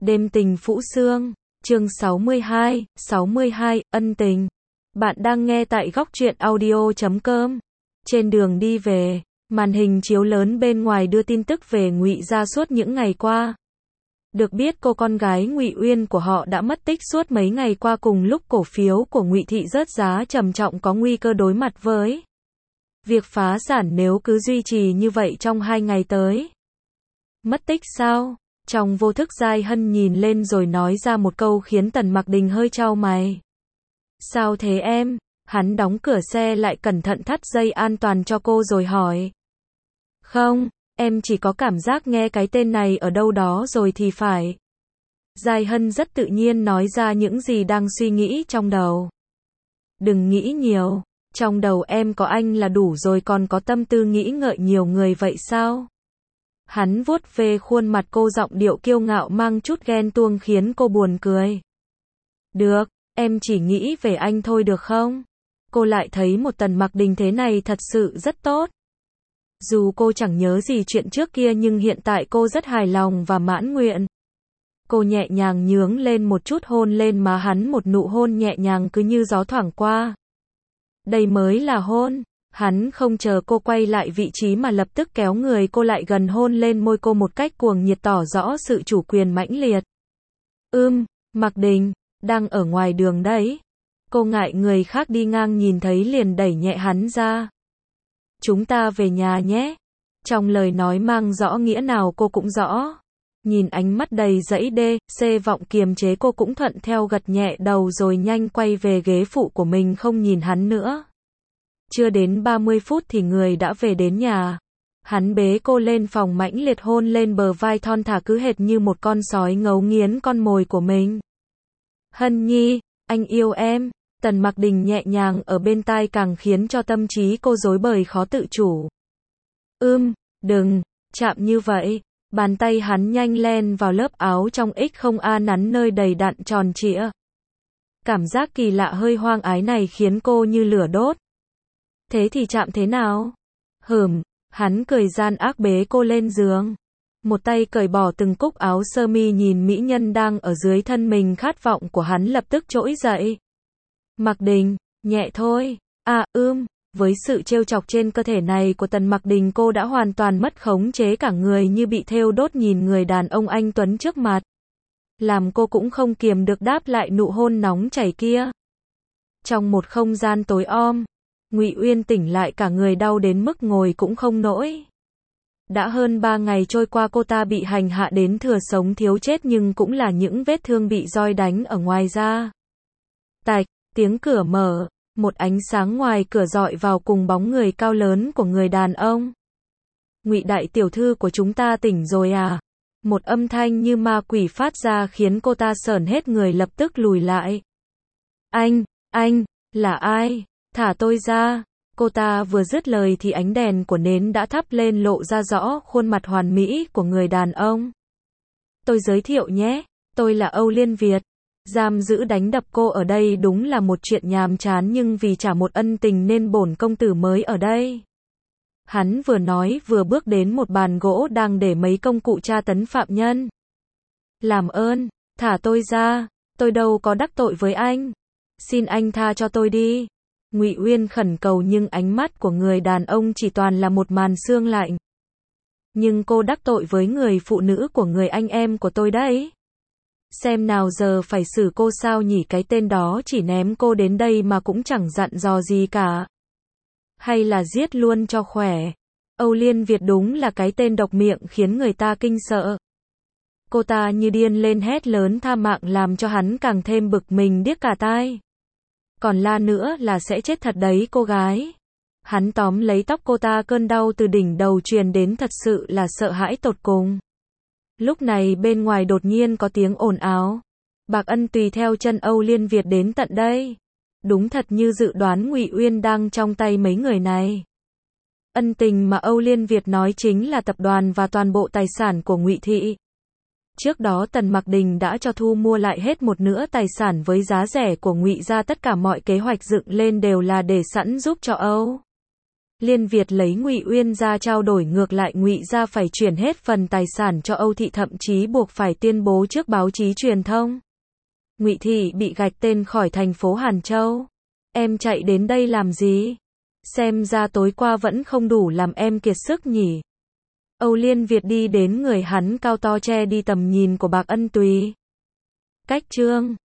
Đêm tình Phũ Sương, chương 62, ân tình. Bạn đang nghe tại góc truyện audio.com. Trên đường đi về, màn hình chiếu lớn bên ngoài đưa tin tức về Ngụy gia suốt những ngày qua. Được biết cô con gái Ngụy Uyên của họ đã mất tích suốt mấy ngày qua, cùng lúc cổ phiếu của Ngụy thị rớt giá trầm trọng, có nguy cơ đối mặt với việc phá sản nếu cứ duy trì như vậy trong 2 ngày tới. Mất tích sao? Trong vô thức Giai Hân nhìn lên rồi nói ra một câu khiến Tần Mặc Đình hơi chau mày. Sao thế em? Hắn đóng cửa xe lại, cẩn thận thắt dây an toàn cho cô rồi hỏi. Không, em chỉ có cảm giác nghe cái tên này ở đâu đó rồi thì phải. Giai Hân rất tự nhiên nói ra những gì đang suy nghĩ trong đầu. Đừng nghĩ nhiều, trong đầu em có anh là đủ rồi, còn có tâm tư nghĩ ngợi nhiều người vậy sao? Hắn vuốt về khuôn mặt cô, giọng điệu kiêu ngạo mang chút ghen tuông khiến cô buồn cười. Được, em chỉ nghĩ về anh thôi được không? Cô lại thấy một Tần Mặc Đình thế này thật sự rất tốt. Dù cô chẳng nhớ gì chuyện trước kia nhưng hiện tại cô rất hài lòng và mãn nguyện. Cô nhẹ nhàng nhướng lên một chút, hôn lên má hắn, một nụ hôn nhẹ nhàng cứ như gió thoảng qua. Đây mới là hôn. Hắn không chờ cô quay lại vị trí mà lập tức kéo người cô lại gần, hôn lên môi cô một cách cuồng nhiệt, tỏ rõ sự chủ quyền mãnh liệt. Mặc Đình, đang ở ngoài đường đấy. Cô ngại người khác đi ngang nhìn thấy liền đẩy nhẹ hắn ra. Chúng ta về nhà nhé. Trong lời nói mang rõ nghĩa nào cô cũng rõ. Nhìn ánh mắt đầy dẫy C vọng kiềm chế, cô cũng thuận theo gật nhẹ đầu rồi nhanh quay về ghế phụ của mình, không nhìn hắn nữa. Chưa đến 30 phút thì người đã về đến nhà. Hắn bế cô lên phòng, mãnh liệt hôn lên bờ vai thon thả, cứ hệt như một con sói ngấu nghiến con mồi của mình. Hân Nhi, anh yêu em. Tần Mặc Đình nhẹ nhàng ở bên tai càng khiến cho tâm trí cô rối bời khó tự chủ. Đừng chạm như vậy. Bàn tay hắn nhanh len vào lớp áo trong X0A nắn nơi đầy đặn tròn trịa. Cảm giác kỳ lạ hơi hoang ái này khiến cô như lửa đốt. Thế thì chạm thế nào? Hắn cười gian ác bế cô lên giường. Một tay cởi bỏ từng cúc áo sơ mi, nhìn mỹ nhân đang ở dưới thân mình, khát vọng của hắn lập tức trỗi dậy. Mặc Đình, nhẹ thôi. Với sự trêu chọc trên cơ thể này của Tần Mặc Đình, cô đã hoàn toàn mất khống chế, cả người như bị thêu đốt nhìn người đàn ông anh tuấn trước mặt. Làm cô cũng không kiềm được đáp lại nụ hôn nóng chảy kia. Trong một không gian tối om, Ngụy Uyên tỉnh lại, cả người đau đến mức ngồi cũng không nổi. Đã hơn 3 ngày trôi qua, cô ta bị hành hạ đến thừa sống thiếu chết, nhưng cũng là những vết thương bị roi đánh ở ngoài da. Tạch, tiếng cửa mở, một ánh sáng ngoài cửa dọi vào cùng bóng người cao lớn của người đàn ông. Ngụy đại tiểu thư của chúng ta tỉnh rồi à? Một âm thanh như ma quỷ phát ra khiến cô ta sởn hết người, lập tức lùi lại. Anh, là ai? Thả tôi ra. Cô ta vừa dứt lời thì ánh đèn của nến đã thắp lên, lộ ra rõ khuôn mặt hoàn mỹ của người đàn ông. Tôi giới thiệu nhé, tôi là Âu Liên Việt. Giam giữ đánh đập cô ở đây đúng là một chuyện nhàm chán, nhưng vì trả một ân tình nên bổn công tử mới ở đây. Hắn vừa nói vừa bước đến một bàn gỗ đang để mấy công cụ tra tấn phạm nhân. Làm ơn, thả tôi ra, tôi đâu có đắc tội với anh. Xin anh tha cho tôi đi. Ngụy Uyên khẩn cầu, nhưng ánh mắt của người đàn ông chỉ toàn là một màn sương lạnh. Nhưng cô đắc tội với người phụ nữ của người anh em của tôi đấy. Xem nào giờ phải xử cô sao nhỉ, cái tên đó chỉ ném cô đến đây mà cũng chẳng dặn dò gì cả. Hay là giết luôn cho khỏe. Âu Liên Việt đúng là cái tên độc miệng khiến người ta kinh sợ. Cô ta như điên lên hét lớn tha mạng, làm cho hắn càng thêm bực mình điếc cả tai. Còn la nữa là sẽ chết thật đấy cô gái. Hắn tóm lấy tóc cô ta, cơn đau từ đỉnh đầu truyền đến, thật sự là sợ hãi tột cùng. Lúc này bên ngoài đột nhiên có tiếng ồn ào. Bạc Ân tùy theo chân Âu Liên Việt đến tận đây. Đúng thật như dự đoán, Ngụy Uyên đang trong tay mấy người này. Ân tình mà Âu Liên Việt nói chính là tập đoàn và toàn bộ tài sản của Ngụy thị. Trước đó Tần Mặc Đình đã cho thu mua lại hết một nửa tài sản với giá rẻ của Ngụy gia, tất cả mọi kế hoạch dựng lên đều là để sẵn giúp cho Âu Liên Việt lấy Ngụy Uyên ra trao đổi, ngược lại Ngụy gia phải chuyển hết phần tài sản cho Âu thị, thậm chí buộc phải tuyên bố trước báo chí truyền thông. Ngụy thị bị gạch tên khỏi thành phố Hàn Châu. Em chạy đến đây làm gì? Xem ra tối qua vẫn không đủ làm em kiệt sức nhỉ. Âu Liên Việt đi đến người hắn, cao to che đi tầm nhìn của Bạc Ân Tùy. Cách chương